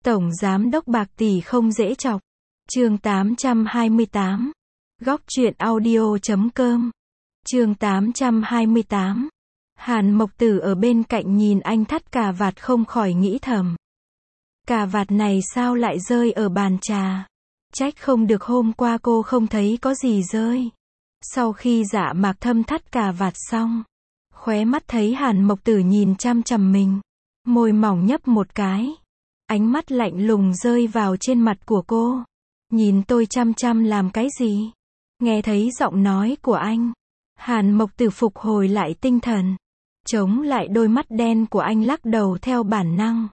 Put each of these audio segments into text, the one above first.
Tổng giám đốc bạc tỷ không dễ chọc. Chương 828. Góc truyện audio.com. Chương 828. Hàn Mộc Tử ở bên cạnh nhìn anh thắt cà vạt không khỏi nghĩ thầm. Cà vạt này sao lại rơi ở bàn trà? Trách không được hôm qua cô không thấy có gì rơi. Sau khi Dạ Mạc Thâm thắt cà vạt xong, khóe mắt thấy Hàn Mộc Tử nhìn chăm chằm mình, môi mỏng nhấp một cái. Ánh mắt lạnh lùng rơi vào trên mặt của cô. Nhìn tôi chăm chăm làm cái gì? Nghe thấy giọng nói của anh, Hàn Mộc Tử phục hồi lại tinh thần. Chống lại đôi mắt đen của anh lắc đầu theo bản năng.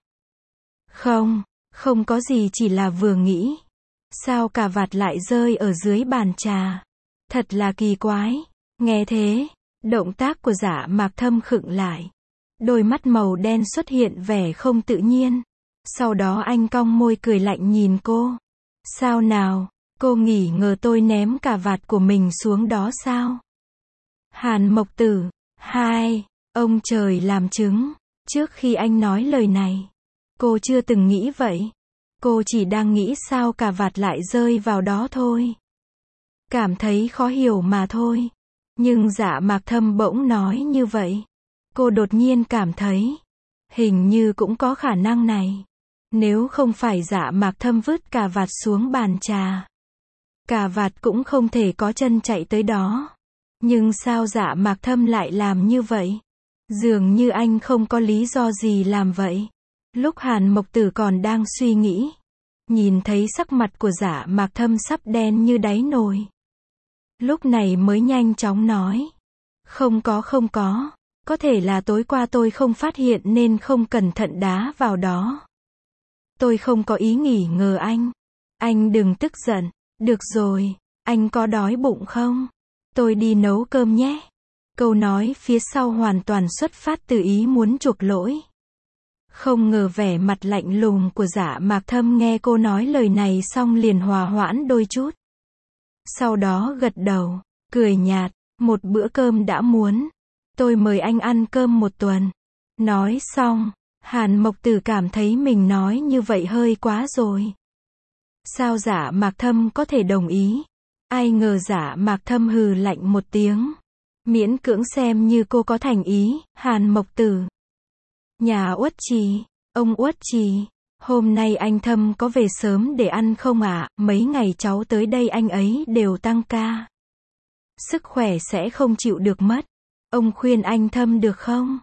Không có gì, chỉ là vừa nghĩ. Sao cà vạt lại rơi ở dưới bàn trà? Thật là kỳ quái. Nghe thế, động tác của Dạ Mạc Thâm khựng lại. Đôi mắt màu đen xuất hiện vẻ không tự nhiên. Sau đó anh cong môi cười lạnh nhìn cô. Sao nào, cô nghỉ ngờ tôi ném cà vạt của mình xuống đó sao? Hàn Mộc Tử, ông trời làm chứng. Trước khi anh nói lời này, cô chưa từng nghĩ vậy. Cô chỉ đang nghĩ sao cà vạt lại rơi vào đó thôi. Cảm thấy khó hiểu mà thôi. Nhưng Dạ Mạc Thâm bỗng nói như vậy. Cô đột nhiên cảm thấy, hình như cũng có khả năng này. Nếu không phải Dạ Mạc Thâm vứt cà vạt xuống bàn trà, cà vạt cũng không thể có chân chạy tới đó. Nhưng sao Dạ Mạc Thâm lại làm như vậy? Dường như anh không có lý do gì làm vậy. Lúc Hàn Mộc Tử còn đang suy nghĩ, nhìn thấy sắc mặt của Dạ Mạc Thâm sắp đen như đáy nồi. Lúc này mới nhanh chóng nói. Không có. Có thể là tối qua tôi không phát hiện nên không cẩn thận đá vào đó. Tôi không có ý nghỉ ngờ anh. Anh đừng tức giận. Được rồi, anh có đói bụng không? Tôi đi nấu cơm nhé. Câu nói phía sau hoàn toàn xuất phát từ ý muốn chuộc lỗi. Không ngờ vẻ mặt lạnh lùng của Dạ Mạc Thâm nghe cô nói lời này xong liền hòa hoãn đôi chút. Sau đó gật đầu, cười nhạt, một bữa cơm đã muốn. Tôi mời anh ăn cơm một tuần. Nói xong, Hàn Mộc Tử cảm thấy mình nói như vậy hơi quá rồi. Sao Dạ Mạc Thâm có thể đồng ý? Ai ngờ Dạ Mạc Thâm hừ lạnh một tiếng. Miễn cưỡng xem như cô có thành ý. Hàn Mộc Tử. Nhà Uất Trì. Ông Uất Trì, hôm nay anh Thâm có về sớm để ăn không ạ? Mấy ngày cháu tới đây anh ấy đều tăng ca. Sức khỏe sẽ không chịu được mất. Ông khuyên anh Thâm được không?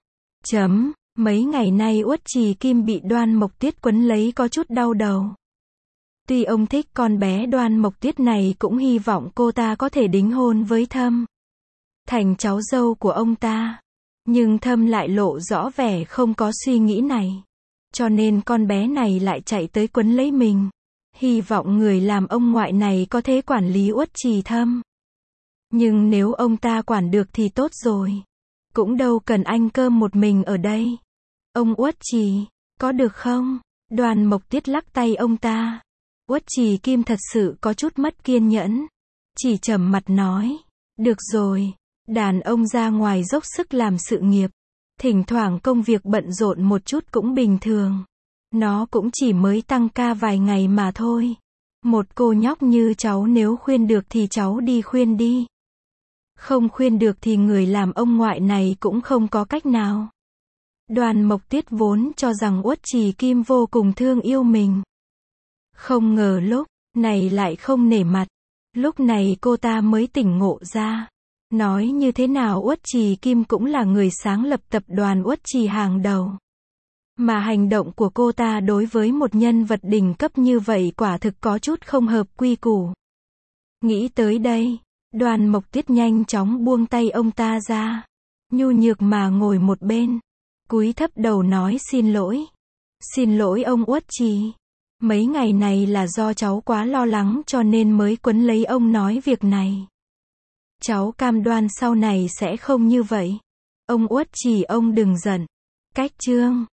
Mấy ngày nay Uất Trì Kim bị Đoan Mộc Tuyết quấn lấy có chút đau đầu. Tuy ông thích con bé Đoan Mộc Tuyết này, cũng hy vọng cô ta có thể đính hôn với Thâm, thành cháu dâu của ông ta. Nhưng Thâm lại lộ rõ vẻ không có suy nghĩ này. Cho nên con bé này lại chạy tới quấn lấy mình. Hy vọng người làm ông ngoại này có thể quản lý Uất Trì Thâm. Nhưng nếu ông ta quản được thì tốt rồi. Cũng đâu cần anh cơm một mình ở đây. Ông Uất Trì, có được không? Đoan Mộc Tuyết lắc tay ông ta. Uất Trì Kim thật sự có chút mất kiên nhẫn. Chỉ trầm mặt nói. Được rồi, đàn ông ra ngoài dốc sức làm sự nghiệp. Thỉnh thoảng công việc bận rộn một chút cũng bình thường. Nó cũng chỉ mới tăng ca vài ngày mà thôi. Một cô nhóc như cháu nếu khuyên được thì cháu đi khuyên đi. Không khuyên được thì người làm ông ngoại này cũng không có cách nào. Đoan Mộc Tuyết vốn cho rằng Uất Trì Kim vô cùng thương yêu mình. Không ngờ lúc này lại không nể mặt. Lúc này cô ta mới tỉnh ngộ ra. Nói như thế nào Uất Trì Kim cũng là người sáng lập tập đoàn Uất Trì hàng đầu. Mà hành động của cô ta đối với một nhân vật đỉnh cấp như vậy quả thực có chút không hợp quy củ. Nghĩ tới đây, Đoan Mộc Tuyết nhanh chóng buông tay ông ta ra. Nhu nhược mà ngồi một bên. Cúi thấp đầu nói xin lỗi. Xin lỗi ông Uất Trì. Mấy ngày này là do cháu quá lo lắng cho nên mới quấn lấy ông nói việc này. Cháu cam đoan sau này sẽ không như vậy. Ông Uất Trì ông đừng giận. Cách chương